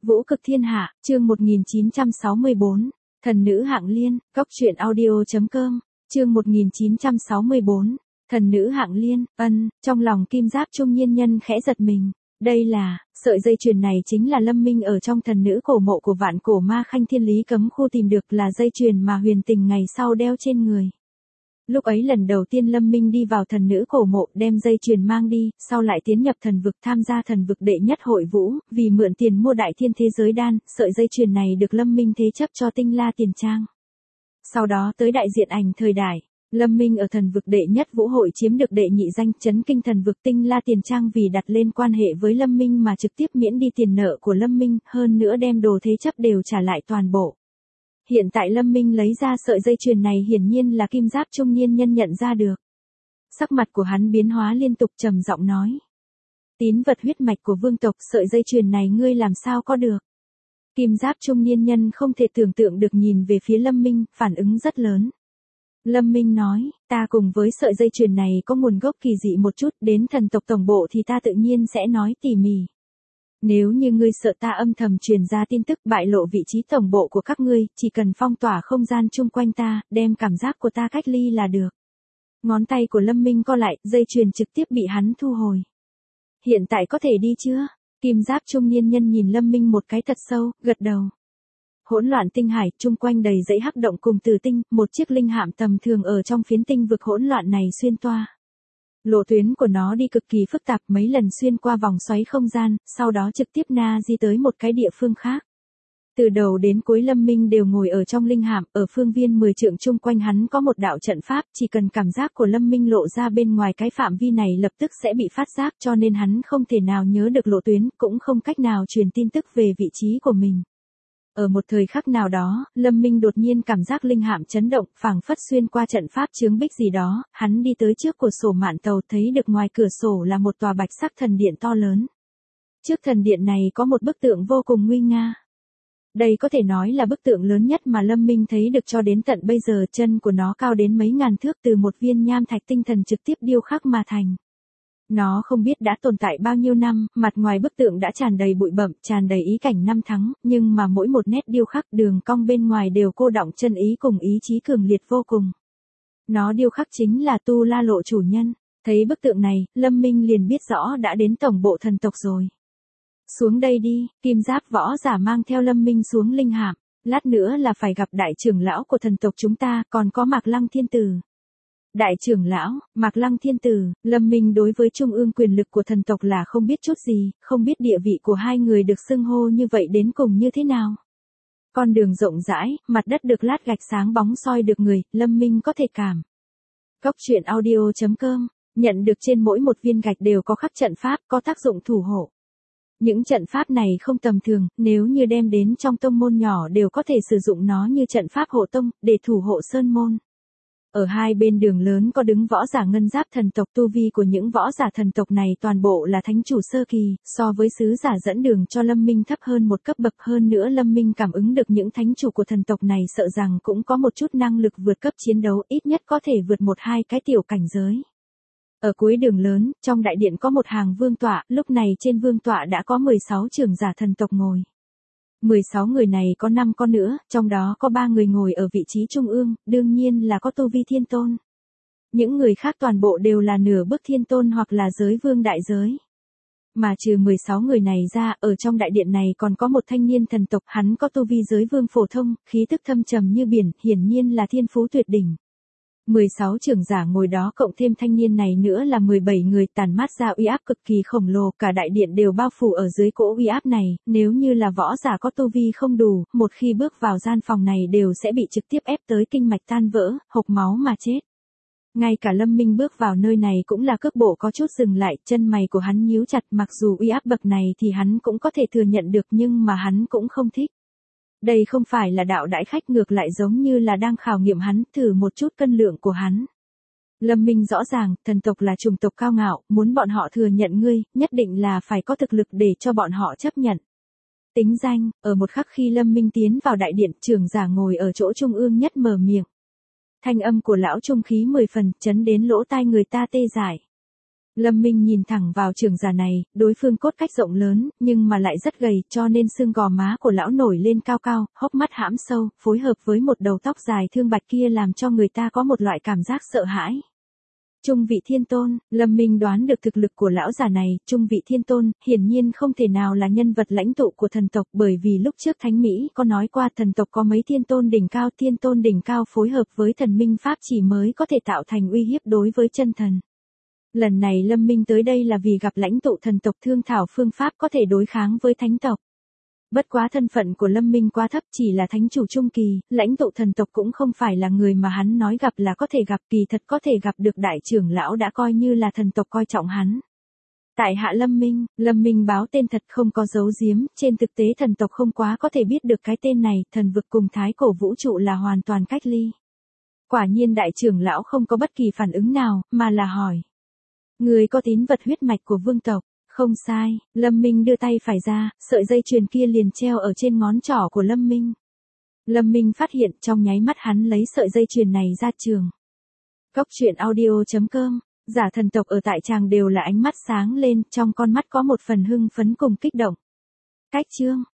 Vũ cực thiên hạ, chương 1964, thần nữ hạng liên, góc truyện audio.com, chương 1964, thần nữ hạng liên, trong lòng Kim Giáp trung niên nhân khẽ giật mình. Đây là, sợi dây chuyền này chính là Lâm Minh ở trong thần nữ cổ mộ của vạn cổ ma khanh thiên lý cấm khu tìm được, là dây chuyền mà Huyền Tình ngày sau đeo trên người. Lúc ấy lần đầu tiên Lâm Minh đi vào thần nữ cổ mộ đem dây chuyền mang đi, sau lại tiến nhập thần vực tham gia thần vực đệ nhất hội vũ, vì mượn tiền mua đại thiên thế giới đan, sợi dây chuyền này được Lâm Minh thế chấp cho Tinh La Tiền Trang. Sau đó tới đại diện ảnh thời đại, Lâm Minh ở thần vực đệ nhất vũ hội chiếm được đệ nhị danh, chấn kinh thần vực. Tinh La Tiền Trang vì đặt lên quan hệ với Lâm Minh mà trực tiếp miễn đi tiền nợ của Lâm Minh, hơn nữa đem đồ thế chấp đều trả lại toàn bộ. Hiện tại Lâm Minh lấy ra sợi dây chuyền này hiển nhiên là Kim Giáp trung niên nhân nhận ra được. Sắc mặt của hắn biến hóa liên tục, trầm giọng nói. Tín vật huyết mạch của vương tộc, sợi dây chuyền này ngươi làm sao có được? Kim Giáp trung niên nhân không thể tưởng tượng được nhìn về phía Lâm Minh, phản ứng rất lớn. Lâm Minh nói, ta cùng với sợi dây chuyền này có nguồn gốc kỳ dị một chút, đến thần tộc tổng bộ thì ta tự nhiên sẽ nói tỉ mỉ. Nếu như ngươi sợ ta âm thầm truyền ra tin tức bại lộ vị trí tổng bộ của các ngươi, chỉ cần phong tỏa không gian chung quanh ta, đem cảm giác của ta cách ly là được. Ngón tay của Lâm Minh co lại, dây chuyền trực tiếp bị hắn thu hồi. Hiện tại có thể đi chưa? Kim Giáp trung niên nhân nhìn Lâm Minh một cái thật sâu, gật đầu. Hỗn loạn tinh hải, chung quanh đầy dãy hắc động cùng tử tinh, một chiếc linh hạm tầm thường ở trong phiến tinh vực hỗn loạn này xuyên toa. Lộ tuyến của nó đi cực kỳ phức tạp, mấy lần xuyên qua vòng xoáy không gian, sau đó trực tiếp di tới một cái địa phương khác. Từ đầu đến cuối Lâm Minh đều ngồi ở trong linh hạm, ở phương viên 10 trượng chung quanh hắn có một đạo trận pháp, chỉ cần cảm giác của Lâm Minh lộ ra bên ngoài cái phạm vi này lập tức sẽ bị phát giác, cho nên hắn không thể nào nhớ được lộ tuyến, cũng không cách nào truyền tin tức về vị trí của mình. Ở một thời khắc nào đó, Lâm Minh đột nhiên cảm giác linh hạm chấn động, phảng phất xuyên qua trận pháp chướng bích gì đó, hắn đi tới trước cửa sổ mạn tàu, thấy được ngoài cửa sổ là một tòa bạch sắc thần điện to lớn. Trước thần điện này có một bức tượng vô cùng nguy nga. Đây có thể nói là bức tượng lớn nhất mà Lâm Minh thấy được cho đến tận bây giờ, chân của nó cao đến mấy ngàn thước, từ một viên nham thạch tinh thần trực tiếp điêu khắc mà thành. Nó không biết đã tồn tại bao nhiêu năm, mặt ngoài bức tượng đã tràn đầy bụi bặm, tràn đầy ý cảnh năm tháng, nhưng mà mỗi một nét điêu khắc, đường cong bên ngoài đều cô đọng chân ý cùng ý chí cường liệt vô cùng. Nó điêu khắc chính là Tu La Lộ chủ nhân. Thấy bức tượng này, Lâm Minh liền biết rõ đã đến tổng bộ thần tộc rồi. Xuống đây đi, Kim Giáp võ giả mang theo Lâm Minh xuống linh hạm, lát nữa là phải gặp đại trưởng lão của thần tộc chúng ta, còn có Mạc Lăng Thiên Tử. Đại trưởng lão, Mạc Lăng Thiên Tử, Lâm Minh đối với trung ương quyền lực của thần tộc là không biết chút gì, không biết địa vị của hai người được xưng hô như vậy đến cùng như thế nào. Con đường rộng rãi, mặt đất được lát gạch sáng bóng soi được người, Lâm Minh có thể cảm. Góc truyện audio.com, nhận được trên mỗi một viên gạch đều có khắc trận pháp, có tác dụng thủ hộ. Những trận pháp này không tầm thường, nếu như đem đến trong tông môn nhỏ đều có thể sử dụng nó như trận pháp hộ tông, để thủ hộ sơn môn. Ở hai bên đường lớn có đứng võ giả ngân giáp thần tộc, tu vi của những võ giả thần tộc này toàn bộ là thánh chủ sơ kỳ, so với sứ giả dẫn đường cho Lâm Minh thấp hơn một cấp bậc, hơn nữa Lâm Minh cảm ứng được những thánh chủ của thần tộc này sợ rằng cũng có một chút năng lực vượt cấp chiến đấu, ít nhất có thể vượt một hai cái tiểu cảnh giới. Ở cuối đường lớn, trong đại điện có một hàng vương tọa, lúc này trên vương tọa đã có 16 trưởng giả thần tộc ngồi. 16 người này có 5 con nữa, trong đó có 3 người ngồi ở vị trí trung ương, đương nhiên là có tu vi thiên tôn. Những người khác toàn bộ đều là nửa bước thiên tôn hoặc là giới vương đại giới. Mà trừ 16 người này ra, ở trong đại điện này còn có một thanh niên thần tộc, hắn có tu vi giới vương phổ thông, khí tức thâm trầm như biển, hiển nhiên là thiên phú tuyệt đỉnh. 16 trưởng giả ngồi đó cộng thêm thanh niên này nữa là 17 người, tản mát ra uy áp cực kỳ khổng lồ, cả đại điện đều bao phủ ở dưới cỗ uy áp này, nếu như là võ giả có tu vi không đủ, một khi bước vào gian phòng này đều sẽ bị trực tiếp ép tới kinh mạch tan vỡ, hộc máu mà chết. Ngay cả Lâm Minh bước vào nơi này cũng là cước bộ có chút dừng lại, chân mày của hắn nhíu chặt, mặc dù uy áp bậc này thì hắn cũng có thể thừa nhận được nhưng mà hắn cũng không thích. Đây không phải là đạo đãi khách, ngược lại giống như là đang khảo nghiệm hắn, thử một chút cân lượng của hắn. Lâm Minh rõ ràng, thần tộc là chủng tộc cao ngạo, muốn bọn họ thừa nhận ngươi, nhất định là phải có thực lực để cho bọn họ chấp nhận. Tính danh, ở một khắc khi Lâm Minh tiến vào đại điện, trưởng giả ngồi ở chỗ trung ương nhất mở miệng. Thanh âm của lão trung khí 10 phần, chấn đến lỗ tai người ta tê dại. Lâm Minh nhìn thẳng vào trưởng giả này, đối phương cốt cách rộng lớn, nhưng mà lại rất gầy, cho nên xương gò má của lão nổi lên cao cao, hốc mắt hãm sâu, phối hợp với một đầu tóc dài thương bạch kia làm cho người ta có một loại cảm giác sợ hãi. Trung vị thiên tôn, Lâm Minh đoán được thực lực của lão già này, trung vị thiên tôn, hiển nhiên không thể nào là nhân vật lãnh tụ của thần tộc bởi vì lúc trước Thánh Mỹ có nói qua thần tộc có mấy thiên tôn đỉnh cao phối hợp với thần minh pháp chỉ mới có thể tạo thành uy hiếp đối với chân thần. Lần này Lâm Minh tới đây là vì gặp lãnh tụ thần tộc thương thảo phương pháp có thể đối kháng với thánh tộc. Bất quá thân phận của Lâm Minh quá thấp chỉ là thánh chủ trung kỳ, lãnh tụ thần tộc cũng không phải là người mà hắn nói gặp là có thể gặp kỳ thật có thể gặp được đại trưởng lão đã coi như là thần tộc coi trọng hắn. Tại hạ Lâm Minh báo tên thật không có giấu giếm, trên thực tế thần tộc không quá có thể biết được cái tên này, thần vực cùng thái cổ vũ trụ là hoàn toàn cách ly. Quả nhiên đại trưởng lão không có bất kỳ phản ứng nào, mà là hỏi. Người có tín vật huyết mạch của vương tộc. Không sai, Lâm Minh đưa tay phải ra, sợi dây chuyền kia liền treo ở trên ngón trỏ của Lâm Minh. Lâm Minh phát hiện trong nháy mắt hắn lấy sợi dây chuyền này ra trường. Cốc truyện audio.com, giả thần tộc ở tại tràng đều là ánh mắt sáng lên, trong con mắt có một phần hưng phấn cùng kích động. Cách chương.